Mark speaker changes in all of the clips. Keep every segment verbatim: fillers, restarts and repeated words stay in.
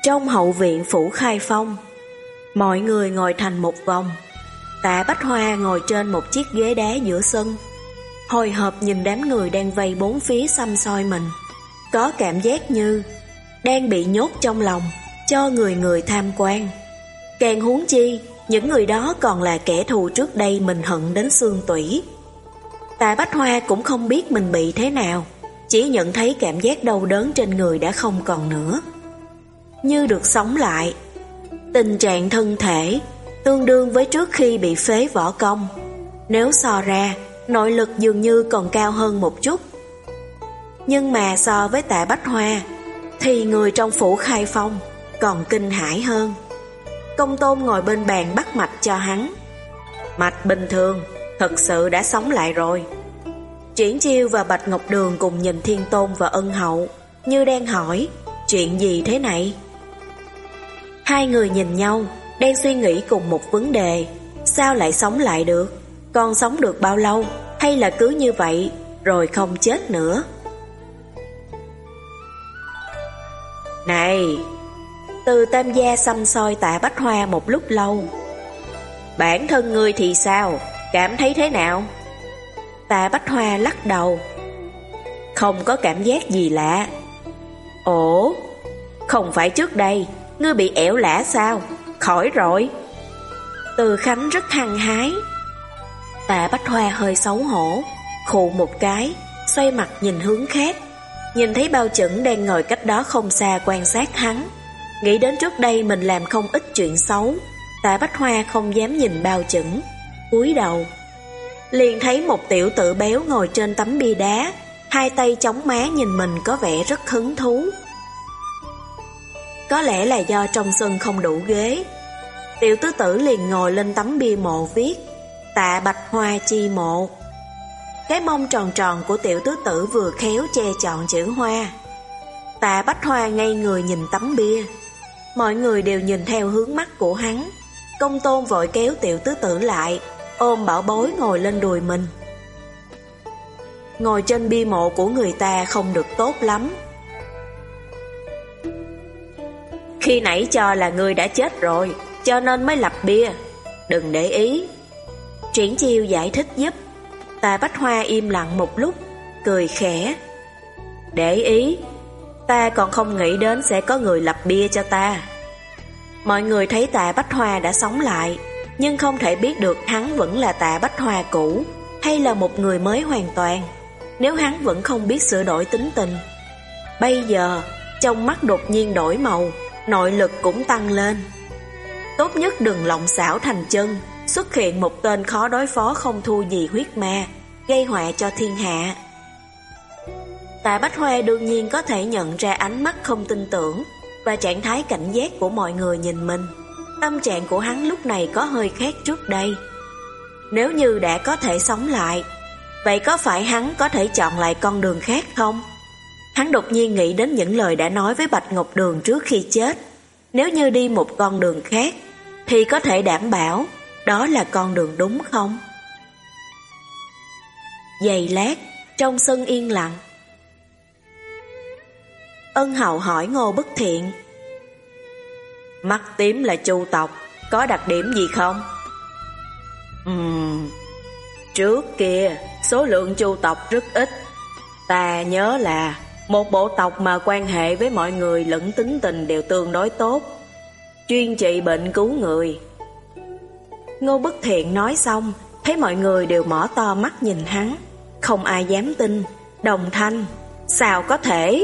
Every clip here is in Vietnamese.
Speaker 1: Trong hậu viện phủ Khai Phong, mọi người ngồi thành một vòng. Tạ Bách Hoa ngồi trên một chiếc ghế đá giữa sân, hồi hộp nhìn đám người đang vây bốn phía xăm soi mình, có cảm giác như đang bị nhốt trong lòng, cho người người tham quan. Càng huống chi, những người đó còn là kẻ thù trước đây mình hận đến xương tủy. Tạ Bách Hoa cũng không biết mình bị thế nào, chỉ nhận thấy cảm giác đau đớn trên người đã không còn nữa, như được sống lại. Tình trạng thân thể tương đương với trước khi bị phế võ công, nếu so ra, nội lực dường như còn cao hơn một chút. Nhưng mà so với Tạ Bách Hoa, thì người trong phủ Khai Phong còn kinh hãi hơn. Công Tôn ngồi bên bàn bắt mạch cho hắn. Mạch bình thường, thật sự đã sống lại rồi. Triển Chiêu và Bạch Ngọc Đường cùng nhìn Thiên Tôn và Ân Hậu, như đang hỏi, chuyện gì thế này? Hai người nhìn nhau, đang suy nghĩ cùng một vấn đề. Sao lại sống lại được? Còn sống được bao lâu? Hay là cứ như vậy, rồi không chết nữa? Này! Từ Tam gia xăm soi Tạ Bách Hoa một lúc lâu. Bản thân ngươi thì sao? Cảm thấy thế nào? Tạ Bách Hoa lắc đầu. Không có cảm giác gì lạ. Ồ, không phải trước đây ngươi bị ẻo lả sao? Khỏi rồi. Từ Khánh rất hăng hái. Tạ Bách Hoa hơi xấu hổ, khụ một cái, xoay mặt nhìn hướng khác. Nhìn thấy Bao Chẩn đang ngồi cách đó không xa quan sát hắn. Nghĩ đến trước đây mình làm không ít chuyện xấu, Tạ Bách Hoa không dám nhìn Bao Chẩn, cúi đầu. Liền thấy một tiểu tử béo ngồi trên tấm bia đá, hai tay chống má nhìn mình có vẻ rất hứng thú. Có lẽ là do trong sân không đủ ghế, tiểu tứ tử liền ngồi lên tấm bia mộ viết Tạ Bách Hoa chi mộ. Cái mông tròn tròn của tiểu tứ tử vừa khéo che trọn chữ hoa. Tạ Bách Hoa ngây người nhìn tấm bia. Mọi người đều nhìn theo hướng mắt của hắn. Công Tôn vội kéo tiểu tứ tử lại, ôm bảo bối ngồi lên đùi mình. Ngồi trên bia mộ của người ta không được tốt lắm. Khi nãy cho là ngươi đã chết rồi, cho nên mới lập bia. Đừng để ý. Triển Chiêu giải thích giúp. Tạ Bách Hoa im lặng một lúc, cười khẽ. Để ý? Ta còn không nghĩ đến sẽ có người lập bia cho ta. Mọi người thấy Tạ Bách Hoa đã sống lại, nhưng không thể biết được hắn vẫn là Tạ Bách Hoa cũ, hay là một người mới hoàn toàn, nếu hắn vẫn không biết sửa đổi tính tình. Bây giờ, trong mắt đột nhiên đổi màu, nội lực cũng tăng lên. Tốt nhất đừng lộng xảo thành chân, xuất hiện một tên khó đối phó không thua gì huyết ma, gây họa cho thiên hạ. Tạ Bách Hoa đương nhiên có thể nhận ra ánh mắt không tin tưởng và trạng thái cảnh giác của mọi người nhìn mình. Tâm trạng của hắn lúc này có hơi khác trước đây. Nếu như đã có thể sống lại, vậy có phải hắn có thể chọn lại con đường khác không? Hắn đột nhiên nghĩ đến những lời đã nói với Bạch Ngọc Đường trước khi chết. Nếu như đi một con đường khác, thì có thể đảm bảo đó là con đường đúng không? Giây lát, trong sân yên lặng. Ân Hậu hỏi Ngô Bất Thiện. Mắt tím là Chu tộc, có đặc điểm gì không? Ừm, trước kia số lượng Chu tộc rất ít. Ta nhớ là một bộ tộc mà quan hệ với mọi người lẫn tính tình đều tương đối tốt, chuyên trị bệnh cứu người. Ngô Bất Thiện nói xong, thấy mọi người đều mở to mắt nhìn hắn, không ai dám tin. Đồng thanh, sao có thể?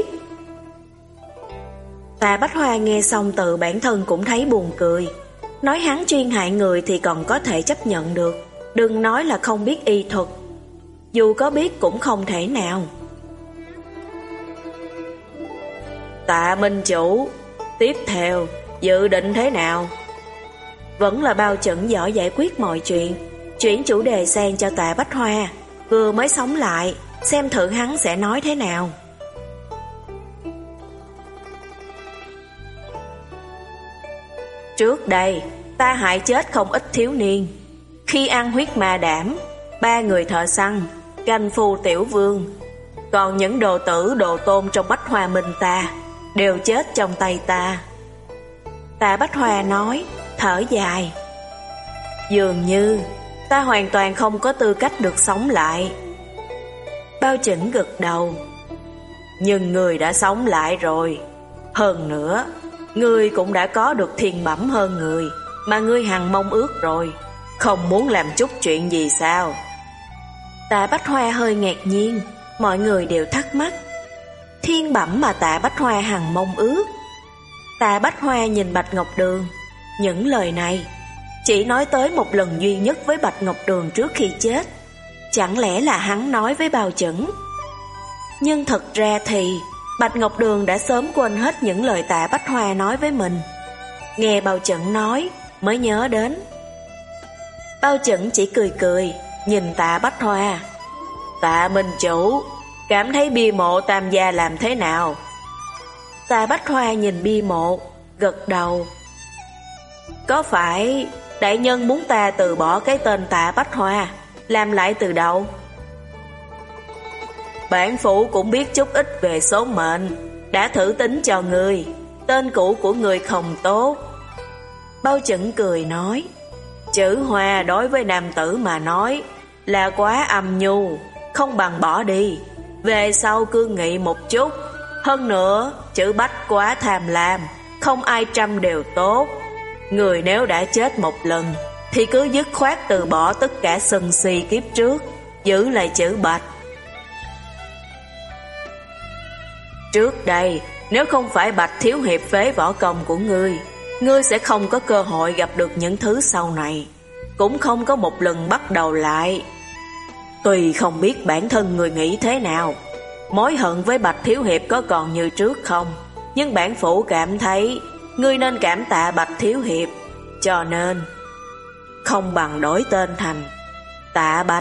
Speaker 1: Tạ Bách Hoa nghe xong tự bản thân cũng thấy buồn cười. Nói hắn chuyên hại người thì còn có thể chấp nhận được, đừng nói là không biết y thuật. Dù có biết cũng không thể nào. Tạ Minh Chủ, tiếp theo dự định thế nào? Vẫn là Bao Chẩn giỏi giải quyết mọi chuyện, chuyển chủ đề sang cho Tạ Bách Hoa. Vừa mới sống lại, xem thử hắn sẽ nói thế nào. Trước đây, ta hại chết không ít thiếu niên. Khi ăn huyết ma đảm, ba người thợ săn, canh phu tiểu vương, còn những đồ tử đồ tôn trong Bách Hoa Minh ta đều chết trong tay ta. Tạ Bách Hoa nói, thở dài. Dường như ta hoàn toàn không có tư cách được sống lại. Bao Chẩn gật đầu. Nhưng người đã sống lại rồi. Hơn nữa, ngươi cũng đã có được thiên bẩm hơn người mà ngươi hằng mong ước rồi. Không muốn làm chút chuyện gì sao? Tạ Bách Hoa hơi ngạc nhiên. Mọi người đều thắc mắc. Thiên bẩm mà Tạ Bách Hoa hằng mong ước. Tạ Bách Hoa nhìn Bạch Ngọc Đường. Những lời này chỉ nói tới một lần duy nhất với Bạch Ngọc Đường trước khi chết. Chẳng lẽ là hắn nói với Bao Chẩn? Nhưng thật ra thì Bạch Ngọc Đường đã sớm quên hết những lời Tạ Bách Hoa nói với mình. Nghe Bao Chẩn nói mới nhớ đến. Bao Chẩn chỉ cười cười nhìn Tạ Bách Hoa. Tạ Minh Chủ, cảm thấy bia mộ Tam gia làm thế nào? Tạ Bách Hoa nhìn bia mộ, gật đầu. Có phải đại nhân muốn ta từ bỏ cái tên Tạ Bách Hoa, làm lại từ đầu? Bản phủ cũng biết chút ít về số mệnh, đã thử tính cho người. Tên cũ của người không tốt. Bao Chẩn cười nói, chữ Hoa đối với nam tử mà nói là quá âm nhu, không bằng bỏ đi. Về sau cương nghị một chút. Hơn nữa, chữ Bách quá tham lam, không ai trăm đều tốt. Người nếu đã chết một lần thì cứ dứt khoát từ bỏ tất cả sân si kiếp trước, giữ lại chữ Bạch. Trước đây, nếu không phải Bạch thiếu hiệp phế võ công của ngươi, ngươi sẽ không có cơ hội gặp được những thứ sau này, cũng không có một lần bắt đầu lại. Tuy không biết bản thân người nghĩ thế nào, mối hận với Bạch thiếu hiệp có còn như trước không, nhưng bản phủ cảm thấy ngươi nên cảm tạ Bạch thiếu hiệp, cho nên không bằng đổi tên thành Tạ Bạch.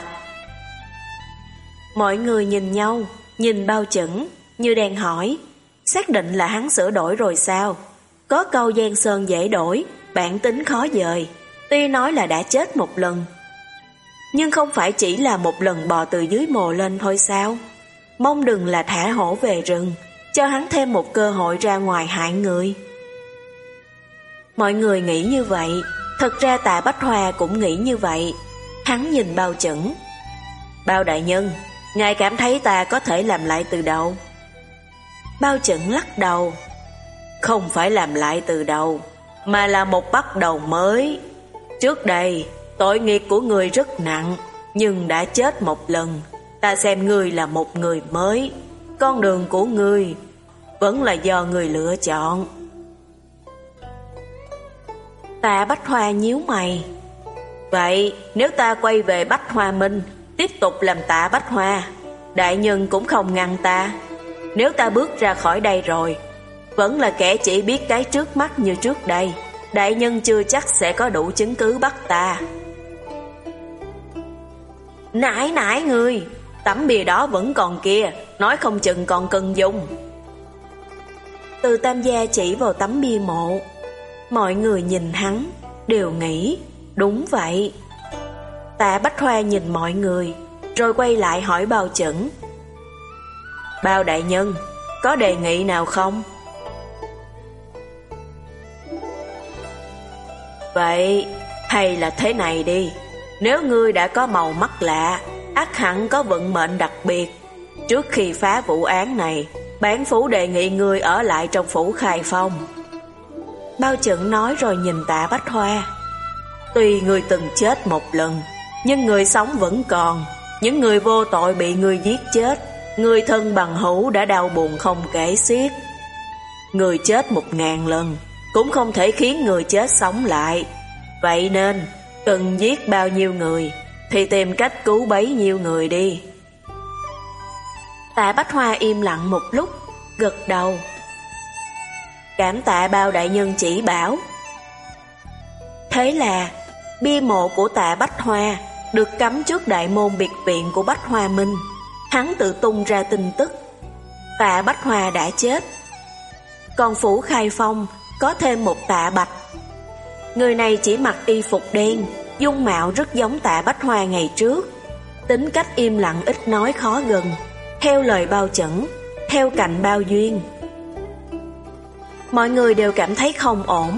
Speaker 1: Mọi người nhìn nhau, nhìn Bao Chẩn như đang hỏi, xác định là hắn sửa đổi rồi sao? Có câu Giang Sơn dễ đổi, bản tính khó dời. Tuy nói là đã chết một lần, nhưng không phải chỉ là một lần bò từ dưới mồ lên thôi sao? Mong đừng là thả hổ về rừng, cho hắn thêm một cơ hội ra ngoài hại người. Mọi người nghĩ như vậy. Thật ra Tạ Bách Hoa cũng nghĩ như vậy. Hắn nhìn Bao Chẩn. Bao đại nhân, ngài cảm thấy ta có thể làm lại từ đầu? Bao Chẩn lắc đầu. Không phải làm lại từ đầu, mà là một bắt đầu mới. Trước đây tội nghiệp của người rất nặng, nhưng đã chết một lần. Ta xem ngươi là một người mới. Con đường của ngươi vẫn là do người lựa chọn. Tạ Bách Hoa nhíu mày. Vậy nếu ta quay về Bách Hoa Minh, tiếp tục làm Tạ Bách Hoa, đại nhân cũng không ngăn ta. Nếu ta bước ra khỏi đây rồi, vẫn là kẻ chỉ biết cái trước mắt như trước đây, đại nhân chưa chắc sẽ có đủ chứng cứ bắt ta. Nãi nãi người, tấm bìa đó vẫn còn kia, nói không chừng còn cần dùng. Từ Tam gia chỉ vào tấm bia mộ. Mọi người nhìn hắn, đều nghĩ, đúng vậy. Tạ Bách Hoa nhìn mọi người, rồi quay lại hỏi Bao Chẩn. Bao đại nhân, có đề nghị nào không? Vậy, hay là thế này đi. Nếu ngươi đã có màu mắt lạ, ắt hẳn có vận mệnh đặc biệt. Trước khi phá vụ án này, bản phủ đề nghị ngươi ở lại trong phủ Khai Phong. Bao Chẩn nói rồi nhìn Tạ Bách Hoa. Tuy người từng chết một lần, nhưng người sống vẫn còn. Những người vô tội bị người giết chết, người thân bằng hữu đã đau buồn không kể xiết. Người chết một ngàn lần cũng không thể khiến người chết sống lại. Vậy nên cần giết bao nhiêu người thì tìm cách cứu bấy nhiêu người đi. Tạ Bách Hoa im lặng một lúc, gật đầu. Cảm tạ Bao đại nhân chỉ bảo. Thế là bia mộ của Tạ Bách Hoa được cắm trước đại môn biệt viện của Bách Hoa Minh. Hắn tự tung ra tin tức Tạ Bách Hoa đã chết. Còn phủ Khai Phong có thêm một Tạ Bạch. Người này chỉ mặc y phục đen, dung mạo rất giống Tạ Bách Hoa ngày trước. Tính cách im lặng ít nói khó gần, theo lời Bao Chẩn, theo cạnh Bao Duyên. Mọi người đều cảm thấy không ổn.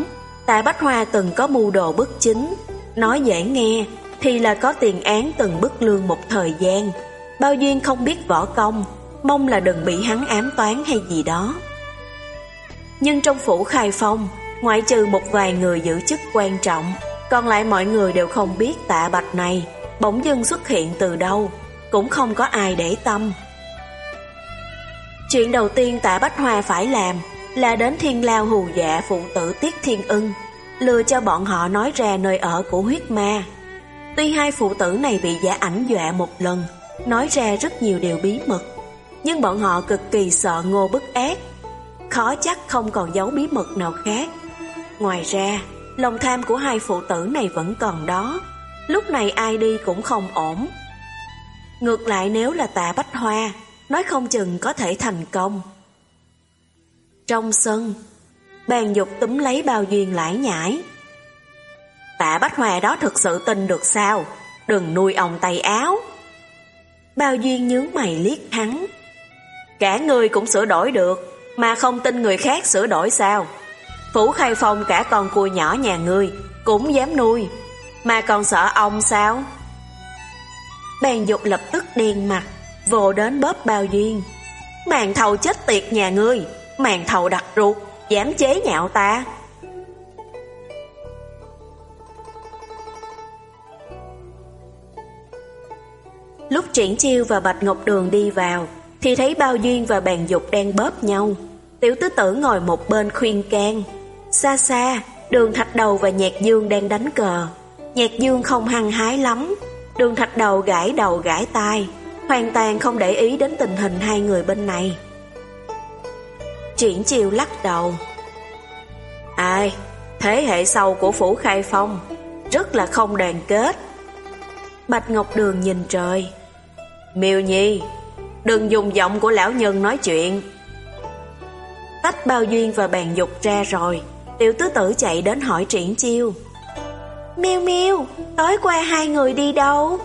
Speaker 1: Tạ Bách Hoa từng có mưu đồ bất chính, nói dễ nghe thì là có tiền án từng bức lương một thời gian. Bao Duyên không biết võ công, mong là đừng bị hắn ám toán hay gì đó. Nhưng trong phủ Khai Phong, ngoại trừ một vài người giữ chức quan trọng, còn lại mọi người đều không biết Tạ Bạch này bỗng dưng xuất hiện từ đâu, cũng không có ai để tâm. Chuyện đầu tiên Tạ Bách Hoa phải làm là đến Thiên Lao hù dạ phụ tử Tiết Thiên Ưng, lừa cho bọn họ nói ra nơi ở của huyết ma. Tuy hai phụ tử này bị giả ảnh dọa một lần, nói ra rất nhiều điều bí mật, nhưng bọn họ cực kỳ sợ Ngô Bức Ác, khó chắc không còn giấu bí mật nào khác. Ngoài ra, lòng tham của hai phụ tử này vẫn còn đó, lúc này ai đi cũng không ổn. Ngược lại nếu là Tạ Bách Hoa, nói không chừng có thể thành công. Trong sân, Bàn Dục túm lấy Bao Duyên lải nhải. Tạ Bách Hoa đó thực sự tin được sao? Đừng nuôi ông tay áo. Bao Duyên nhướng mày liếc hắn. Cả người cũng sửa đổi được, mà không tin người khác sửa đổi sao? Phủ Khai Phong cả con cua nhỏ nhà ngươi cũng dám nuôi, mà còn sợ ông sao? Bàn Dục lập tức đen mặt, vồ đến bóp Bao Duyên. Màn thầu chết tiệt nhà ngươi, màn thầu đặt ruột, dám chế nhạo ta. Lúc Triển Chiêu và Bạch Ngọc Đường đi vào, thì thấy Bao Duyên và Bàn Dục đang bóp nhau. Tiểu tứ tử ngồi một bên khuyên can. Xa xa, Đường Thạch Đầu và Nhạc Dương đang đánh cờ. Nhạc Dương không hăng hái lắm. Đường Thạch Đầu gãi đầu gãi tai, hoàn toàn không để ý đến tình hình hai người bên này. Triển Chiêu lắc đầu. Ai, thế hệ sau của phủ Khai Phong rất là không đoàn kết. Bạch Ngọc Đường nhìn trời. Miêu Nhi, đừng dùng giọng của lão nhân nói chuyện. Tách Bao Duyên và Bàn Dục ra rồi, tiểu tứ tử chạy đến hỏi Triển Chiêu. Miêu Miêu, tối qua hai người đi đâu?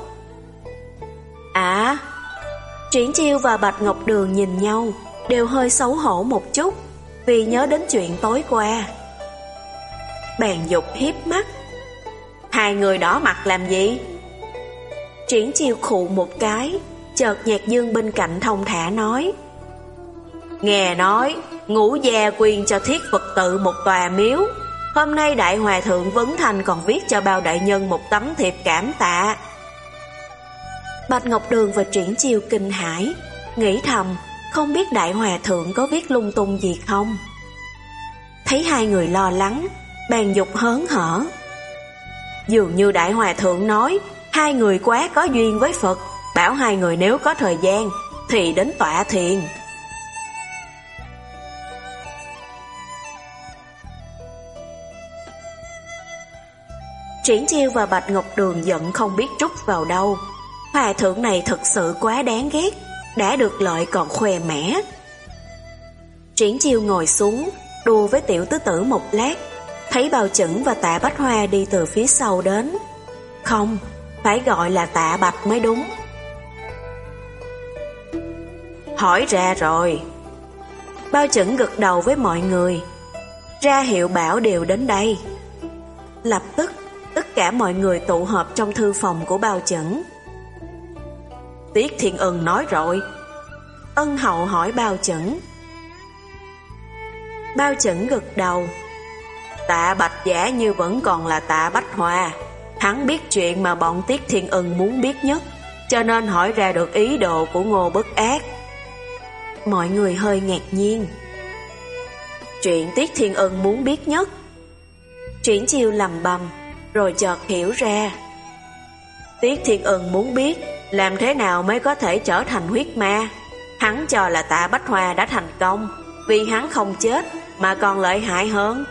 Speaker 1: À, Triển Chiêu và Bạch Ngọc Đường nhìn nhau, đều hơi xấu hổ một chút, vì nhớ đến chuyện tối qua. Bàn Dục hiếp mắt. Hai người đỏ mặt làm gì? Triển Chiêu khụ một cái, chợt Nhạc Dương bên cạnh thông thả nói. Nghe nói, Ngũ Gia quyên cho Thiết Phật tự một tòa miếu. Hôm nay Đại Hòa Thượng Vấn Thành còn viết cho Bao đại nhân một tấm thiệp cảm tạ. Bạch Ngọc Đường và Triển Chiêu kinh hãi, nghĩ thầm, không biết Đại Hòa Thượng có viết lung tung gì không. Thấy hai người lo lắng, Bàn Dục hớn hở. Dường như Đại Hòa Thượng nói, hai người quá có duyên với Phật, bảo hai người nếu có thời gian thì đến tọa thiền. Triển Chiêu và Bạch Ngọc Đường giận không biết trút vào đâu. Hòa thượng này thật sự quá đáng ghét, đã được lợi còn khoe mẽ. Triển Chiêu ngồi xuống, đùa với tiểu tứ tử một lát, thấy Bao Chẩn và Tạ Bách Hoa đi từ phía sau đến. Không, phải gọi là Tạ Bạch mới đúng. Hỏi ra rồi. Bao Chẩn gật đầu với mọi người, ra hiệu bảo đều đến đây. Lập tức, tất cả mọi người tụ họp trong thư phòng của Bao Chẩn. Tiết Thiên Ưng nói rồi. Ân hậu hỏi Bao Chẩn. Bao Chẩn gật đầu. Tạ Bạch giả như vẫn còn là Tạ Bách Hoa. Hắn biết chuyện mà bọn Tiết Thiên Ưng muốn biết nhất, cho nên hỏi ra được ý đồ của Ngô Bất Ác. Mọi người hơi ngạc nhiên. Chuyện Tiết Thiên Ưng muốn biết nhất? Triển Chiêu lầm bầm, rồi chợt hiểu ra. Tiết Thiên Ưng muốn biết làm thế nào mới có thể trở thành huyết ma. Hắn cho là Tạ Bách Hoa đã thành công, vì hắn không chết mà còn lợi hại hơn.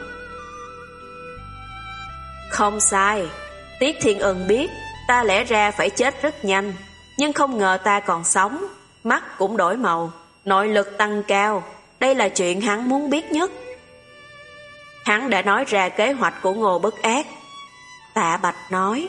Speaker 1: Không sai, Tiết Thiên Ưng biết ta lẽ ra phải chết rất nhanh, nhưng không ngờ ta còn sống, mắt cũng đổi màu, nội lực tăng cao. Đây là chuyện hắn muốn biết nhất. Hắn đã nói ra kế hoạch của Ngô Bất Ác. Tạ Bạch nói.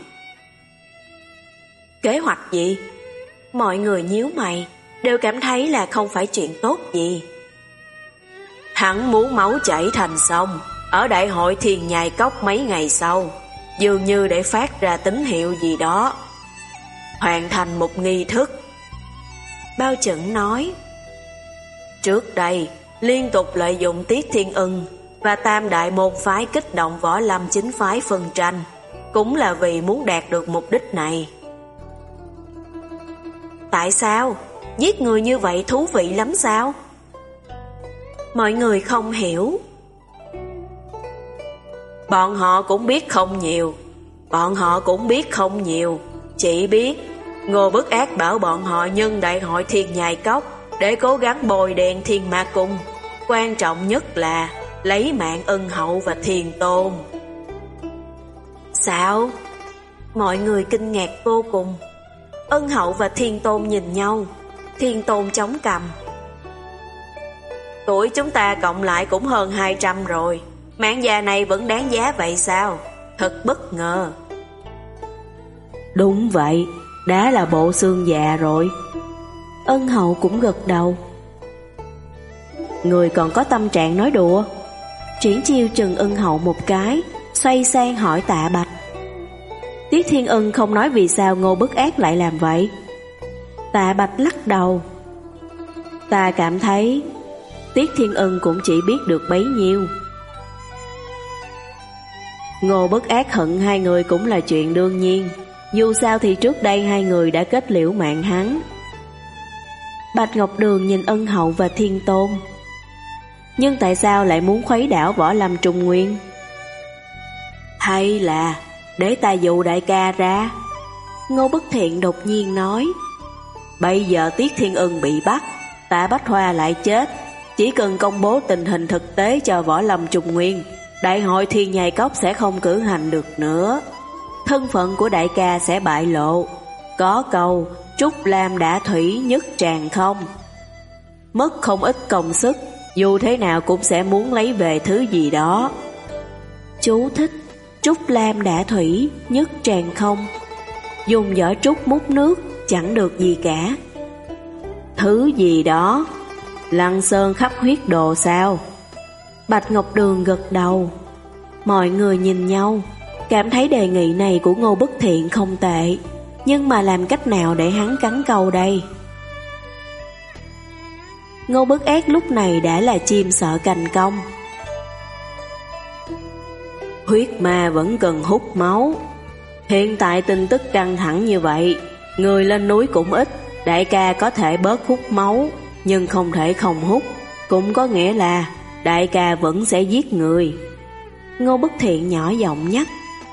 Speaker 1: Kế hoạch gì? Mọi người nhíu mày, đều cảm thấy là không phải chuyện tốt gì. Hắn muốn máu chảy thành sông, ở đại hội Thiên Nhai Cốc mấy ngày sau, dường như để phát ra tín hiệu gì đó. Hoàn thành một nghi thức. Bao Chẩn nói, trước đây, liên tục lợi dụng Tiết Thiên Ưng và Tam Đại môn phái kích động võ lâm chính phái phân tranh, cũng là vì muốn đạt được mục đích này. Tại sao? Giết người như vậy thú vị lắm sao? Mọi người không hiểu. Bọn họ cũng biết không nhiều. Bọn họ cũng biết không nhiều. Chỉ biết Ngô Bức Ác bảo bọn họ nhân đại hội Thiên Nhai Cốc để cố gắng bồi đèn Thiên Ma Cung. Quan trọng nhất là lấy mạng Ân Hậu và Thiên Tôn. Sao? Mọi người kinh ngạc vô cùng. Ân Hậu và Thiên Tôn nhìn nhau. Thiên Tôn chống cằm. Tuổi chúng ta cộng lại cũng hơn hai trăm rồi. Mạng già này vẫn đáng giá vậy sao? Thật bất ngờ. Đúng vậy, đã là bộ xương già rồi. Ân Hậu cũng gật đầu. Người còn có tâm trạng nói đùa. Triển Chiêu chừng Ân Hậu một cái, xoay sang hỏi Tạ Bạch. Tiết Thiên Ưng không nói vì sao Ngô Bức Ác lại làm vậy. Tạ Bạch lắc đầu. Ta cảm thấy Tiết Thiên Ưng cũng chỉ biết được bấy nhiêu. Ngô Bức Ác hận hai người cũng là chuyện đương nhiên. Dù sao thì trước đây hai người đã kết liễu mạng hắn. Bạch Ngọc Đường nhìn Ân Hậu và Thiên Tôn. Nhưng tại sao lại muốn khuấy đảo võ lâm Trung Nguyên? Hay là để ta dụ đại ca ra? Ngô Bất Thiện đột nhiên nói. Bây giờ Tiết Thiên Ưng bị bắt, Tạ Bách Hoa lại chết. Chỉ cần công bố tình hình thực tế cho võ lâm Trung Nguyên, đại hội Thiên Nhai Cốc sẽ không cử hành được nữa. Thân phận của đại ca sẽ bại lộ. Có câu Trúc Lam đã thủy nhất tràng không. Mất không ít công sức, dù thế nào cũng sẽ muốn lấy về thứ gì đó. Chú thích: Trúc Lam đã thủy nhất tràng không. Dùng vỏ trúc múc nước chẳng được gì cả. Thứ gì đó? Lăng Sơn khắp huyết đồ sao? Bạch Ngọc Đường gật đầu. Mọi người nhìn nhau, cảm thấy đề nghị này của Ngô Bất Thiện không tệ. Nhưng mà làm cách nào để hắn cắn câu đây? Ngô Bất Ác lúc này đã là chim sợ cành cong. Huyết ma vẫn cần hút máu. Hiện tại tin tức căng thẳng như vậy, người lên núi cũng ít. Đại ca có thể bớt hút máu, nhưng không thể không hút. Cũng có nghĩa là đại ca vẫn sẽ giết người. Ngô Bất Thiện nhỏ giọng nhắc.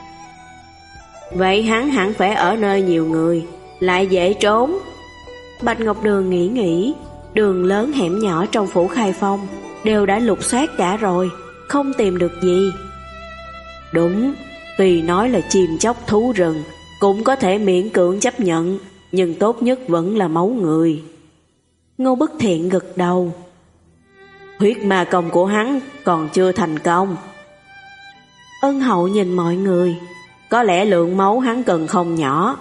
Speaker 1: Vậy hắn hẳn phải ở nơi nhiều người, lại dễ trốn. Bạch Ngọc Đường nghĩ nghĩ. Đường lớn hẻm nhỏ trong phủ Khai Phong đều đã lục soát cả rồi, không tìm được gì. Đúng, tuy nói là chim chóc thú rừng, cũng có thể miễn cưỡng chấp nhận, nhưng tốt nhất vẫn là máu người. Ngô Bất Thiện gật đầu. Huyết ma công của hắn còn chưa thành công. Ân Hậu nhìn mọi người. Có lẽ lượng máu hắn cần không nhỏ.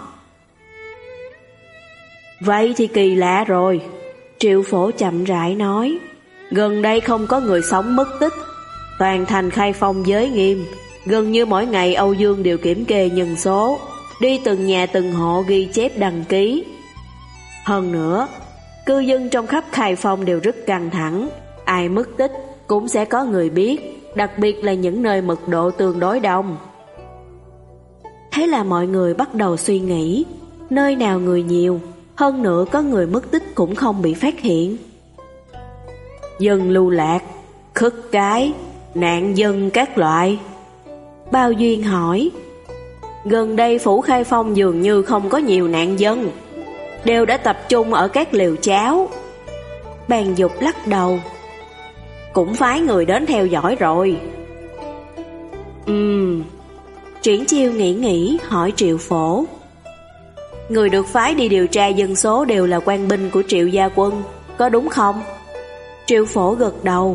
Speaker 1: Vậy thì kỳ lạ rồi. Triệu Phổ chậm rãi nói. Gần đây không có người sống mất tích. Toàn thành Khai Phong giới nghiêm. Gần như mỗi ngày Âu Dương đều kiểm kê nhân số, đi từng nhà từng hộ ghi chép đăng ký. Hơn nữa, cư dân trong khắp Khai Phong đều rất căng thẳng. Ai mất tích cũng sẽ có người biết, đặc biệt là những nơi mật độ tương đối đông. Thế là mọi người bắt đầu suy nghĩ, nơi nào người nhiều, hơn nữa có người mất tích cũng không bị phát hiện. Dân lưu lạc, khất cái, nạn dân các loại. Bao Duyên hỏi. Gần đây phủ Khai Phong dường như không có nhiều nạn dân, đều đã tập trung ở các liều cháo. Bàn Dục lắc đầu. Cũng phái người đến theo dõi rồi. Ừm. Triển Chiêu nghĩ nghĩ hỏi Triệu Phổ. Người được phái đi điều tra dân số đều là quan binh của Triệu gia quân, có đúng không? Triệu Phổ gật đầu.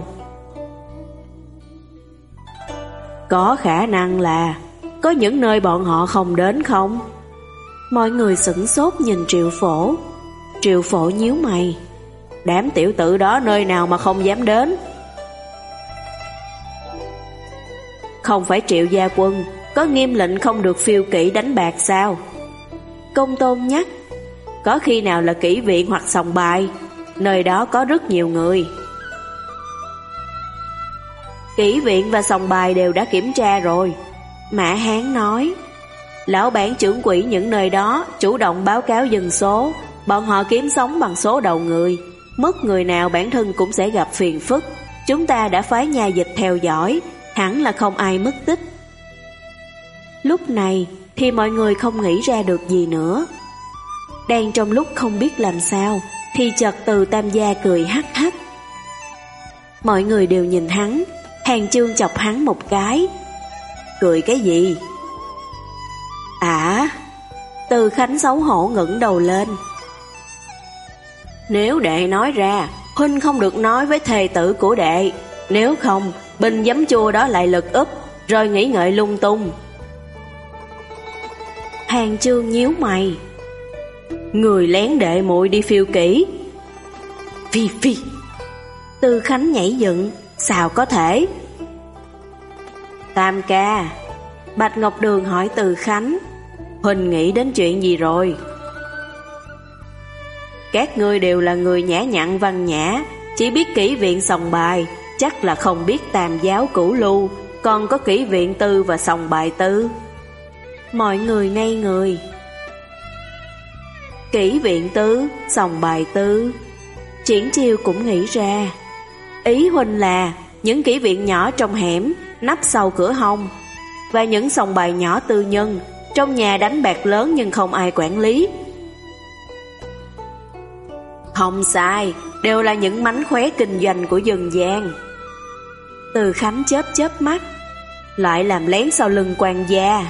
Speaker 1: Có khả năng là có những nơi bọn họ không đến không? Mọi người sửng sốt nhìn Triệu Phổ. Triệu Phổ nhíu mày. Đám tiểu tử đó nơi nào mà không dám đến? Không phải Triệu gia quân có nghiêm lệnh không được phiêu kỵ đánh bạc sao? Công Tôn nhắc, có khi nào là kỹ viện hoặc sòng bài, nơi đó có rất nhiều người. Kỹ viện và sòng bài đều đã kiểm tra rồi. Mã Hán nói, lão bản trưởng quỹ những nơi đó chủ động báo cáo dân số, bọn họ kiếm sống bằng số đầu người, mất người nào bản thân cũng sẽ gặp phiền phức. Chúng ta đã phái nha dịch theo dõi, hẳn là không ai mất tích. Lúc này thì mọi người không nghĩ ra được gì nữa. Đang trong lúc không biết làm sao thì chợt Từ Tam gia cười hắc hắc. Mọi người đều nhìn hắn. Hàng Chương chọc hắn một cái. Cười cái gì? À, Từ Khánh xấu hổ ngẩng đầu lên. Nếu đệ nói ra, huynh không được nói với thê tử của đệ. Nếu không, bình giấm chua đó lại lực úp, rồi nghĩ ngợi lung tung. Hàng Chương nhíu mày. Người lén đệ muội đi phiêu kỹ. Phi phi. Từ Khánh nhảy dựng. Sao có thể? Tam ca, Bạch Ngọc Đường hỏi Từ Khánh, huynh nghĩ đến chuyện gì rồi? Các ngươi đều là người nhã nhặn văn nhã, chỉ biết kỹ viện sòng bài, chắc là không biết Tam giáo cửu lưu, còn có kỹ viện tư và sòng bài tư. Mọi người ngây người. Kỹ viện tư, sòng bài tư. Triển Chiêu cũng nghĩ ra. Ý huynh là những kỹ viện nhỏ trong hẻm, nắp sau cửa hông, và những sòng bài nhỏ tư nhân, trong nhà đánh bạc lớn nhưng không ai quản lý. Không sai, đều là những mánh khóe kinh doanh của dân gian. Từ Khánh chớp chớp mắt, lại làm lén sau lưng quan gia.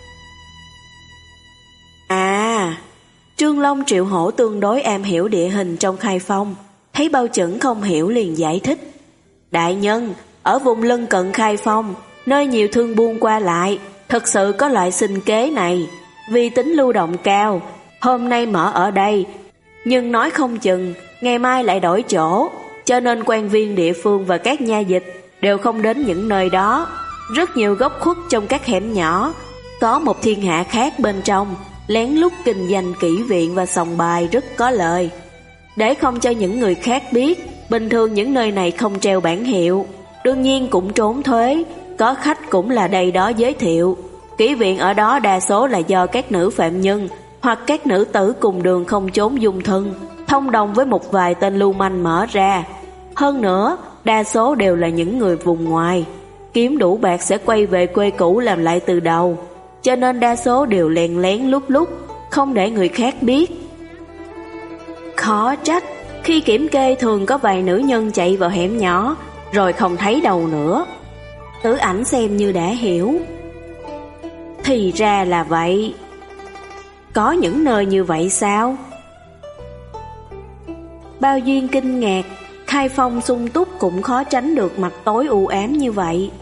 Speaker 1: À, Trương Long Triệu Hổ tương đối am hiểu địa hình trong Khai Phong, thấy Bao Chẩn không hiểu liền giải thích. Đại nhân, ở vùng lân cận Khai Phong, nơi nhiều thương buôn qua lại, thật sự có loại sinh kế này. Vì tính lưu động cao, hôm nay mở ở đây, nhưng nói không chừng ngày mai lại đổi chỗ, cho nên quan viên địa phương và các nha dịch đều không đến những nơi đó. Rất nhiều góc khuất trong các hẻm nhỏ, có một thiên hạ khác bên trong, lén lút kinh doanh kỹ viện và sòng bài rất có lợi. Để không cho những người khác biết, bình thường những nơi này không treo bảng hiệu, đương nhiên cũng trốn thuế, có khách cũng là đây đó giới thiệu. Kỹ viện ở đó đa số là do các nữ phạm nhân hoặc các nữ tử cùng đường không trốn dung thân, thông đồng với một vài tên lưu manh mở ra. Hơn nữa, đa số đều là những người vùng ngoài, kiếm đủ bạc sẽ quay về quê cũ làm lại từ đầu, cho nên đa số đều lén lén lút lút, không để người khác biết. Khó trách, khi kiểm kê thường có vài nữ nhân chạy vào hẻm nhỏ, rồi không thấy đâu nữa. Tử Ảnh xem như đã hiểu. Thì ra là vậy. Có những nơi như vậy sao? Bao Duyên kinh ngạc, Khai Phong sung túc cũng khó tránh được mặt tối u ám như vậy.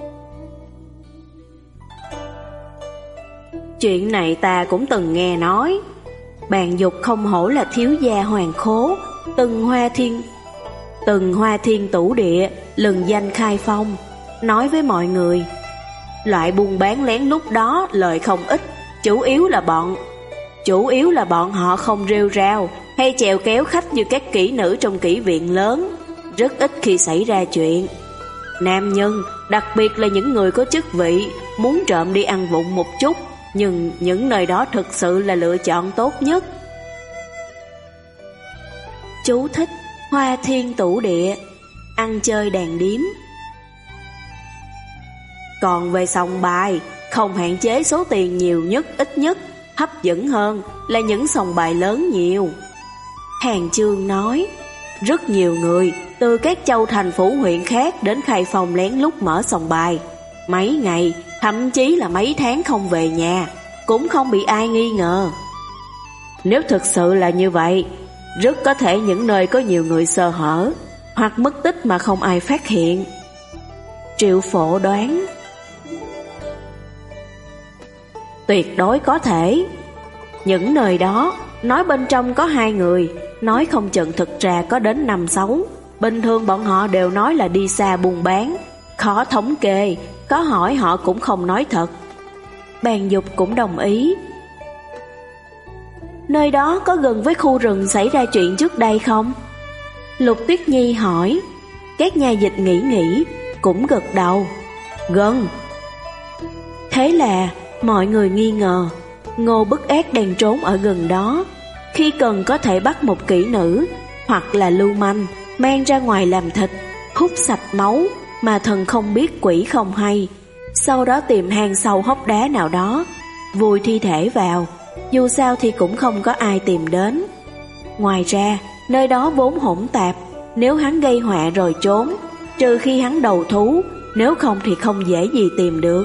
Speaker 1: Chuyện này ta cũng từng nghe nói. Bàn Dục không hổ là thiếu gia hoàng khố, từng hoa thiên từng hoa thiên tủ địa, lừng danh Khai Phong, nói với mọi người. Loại buôn bán lén lút đó lời không ít, chủ yếu là bọn chủ yếu là bọn họ không rêu rao hay chèo kéo khách như các kỹ nữ trong kỹ viện lớn, rất ít khi xảy ra chuyện. Nam nhân, đặc biệt là những người có chức vị, muốn trộm đi ăn vụng một chút, nhưng những nơi đó thực sự là lựa chọn tốt nhất. Chú thích: Hoa thiên tủ địa, ăn chơi đàn điếm. Còn về sòng bài, không hạn chế số tiền nhiều nhất ít nhất, hấp dẫn hơn là những sòng bài lớn nhiều. Hàng Chương nói, rất nhiều người từ các châu thành phủ huyện khác đến Khai Phong lén lút mở sòng bài. Mấy ngày, thậm chí là mấy tháng không về nhà, cũng không bị ai nghi ngờ. Nếu thực sự là như vậy, rất có thể những nơi có nhiều người sơ hở hoặc mất tích mà không ai phát hiện. Triệu Phổ đoán, tuyệt đối có thể. Những nơi đó, nói bên trong có hai người, nói không chừng thực ra có đến năm sáu. Bình thường bọn họ đều nói là đi xa buôn bán, khó thống kê, có hỏi họ cũng không nói thật. Bàn Dục cũng đồng ý. Nơi đó có gần với khu rừng xảy ra chuyện trước đây không? Lục Tuyết Nhi hỏi. Các nhà dịch nghĩ nghĩ, cũng gật đầu. Gần. Thế là mọi người nghi ngờ Ngô Bức Ác đang trốn ở gần đó, khi cần có thể bắt một kỹ nữ hoặc là lưu manh mang ra ngoài làm thịt, hút sạch máu mà thần không biết quỷ không hay, sau đó tìm hang sâu hốc đá nào đó vùi thi thể vào. Dù sao thì cũng không có ai tìm đến. Ngoài ra nơi đó vốn hỗn tạp, nếu hắn gây họa rồi trốn, trừ khi hắn đầu thú, nếu không thì không dễ gì tìm được.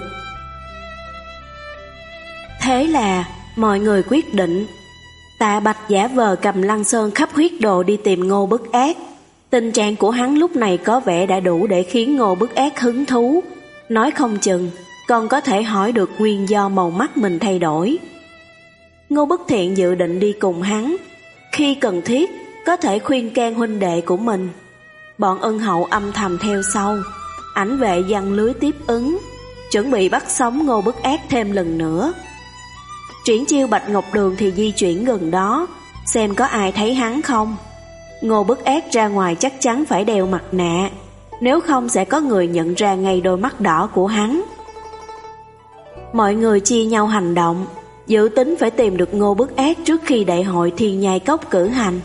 Speaker 1: Thế là mọi người quyết định. Tạ Bạch giả vờ cầm lăng sơn khắp huyết đồ đi tìm Ngô Bức Ác. Tình trạng của hắn lúc này có vẻ đã đủ để khiến Ngô Bức Ác hứng thú. Nói không chừng còn có thể hỏi được nguyên do màu mắt mình thay đổi. Ngô Bất Thiện dự định đi cùng hắn, khi cần thiết có thể khuyên can huynh đệ của mình. Bọn Ân Hậu âm thầm theo sau, ảnh vệ giăng lưới tiếp ứng, chuẩn bị bắt sống Ngô Bức Ác thêm lần nữa. Triển Chiêu Bạch Ngọc Đường thì di chuyển gần đó, xem có ai thấy hắn không. Ngô Bức Ác ra ngoài chắc chắn phải đeo mặt nạ, nếu không sẽ có người nhận ra ngay đôi mắt đỏ của hắn. Mọi người chia nhau hành động, dự tính phải tìm được Ngô Bức Ác trước khi đại hội Thiên Nhai Cốc cử hành.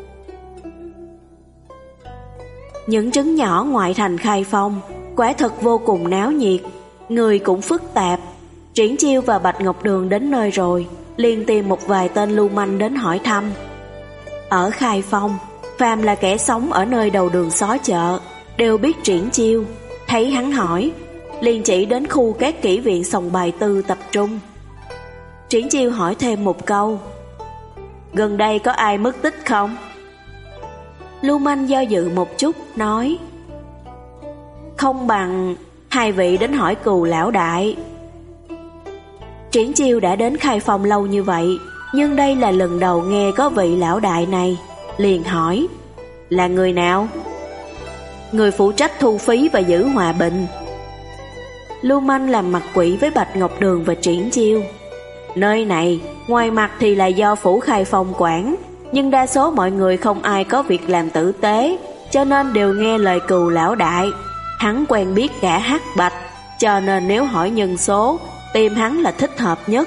Speaker 1: Những trấn nhỏ ngoại thành Khai Phong quả thật vô cùng náo nhiệt, người cũng phức tạp. Triển Chiêu và Bạch Ngọc Đường đến nơi rồi, liền tìm một vài tên lưu manh đến hỏi thăm. Ở Khai Phong, phàm là kẻ sống ở nơi đầu đường xó chợ đều biết Triển Chiêu. Thấy hắn hỏi, liền chỉ đến khu các kỹ viện sòng bài tư tập trung. Triển Chiêu hỏi thêm một câu, gần đây có ai mất tích không? Lưu manh do dự một chút, nói, không bằng hai vị đến hỏi Cừu lão đại. Triển Chiêu đã đến Khai Phong lâu như vậy, nhưng đây là lần đầu nghe có vị lão đại này, liền hỏi, là người nào? Người phụ trách thu phí và giữ hòa bình. Lưu manh làm mặt quỷ với Bạch Ngọc Đường và Triển Chiêu. Nơi này, ngoài mặt thì là do phủ Khai Phong quản, nhưng đa số mọi người không ai có việc làm tử tế, cho nên đều nghe lời Cừu lão đại. Hắn quen biết cả Hắc Bạch, cho nên nếu hỏi nhân số, tìm hắn là thích hợp nhất.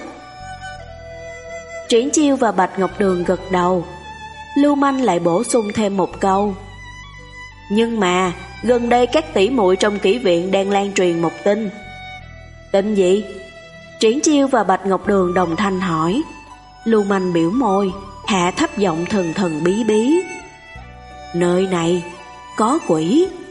Speaker 1: Triển Chiêu và Bạch Ngọc Đường gật đầu. Lưu manh lại bổ sung thêm một câu, nhưng mà gần đây các tỷ muội trong kỹ viện đang lan truyền một tin. Tin gì? Triển Chiêu và Bạch Ngọc Đường đồng thanh hỏi. Lưu manh biểu môi, hạ thấp giọng thần thần bí bí, nơi này có quỷ.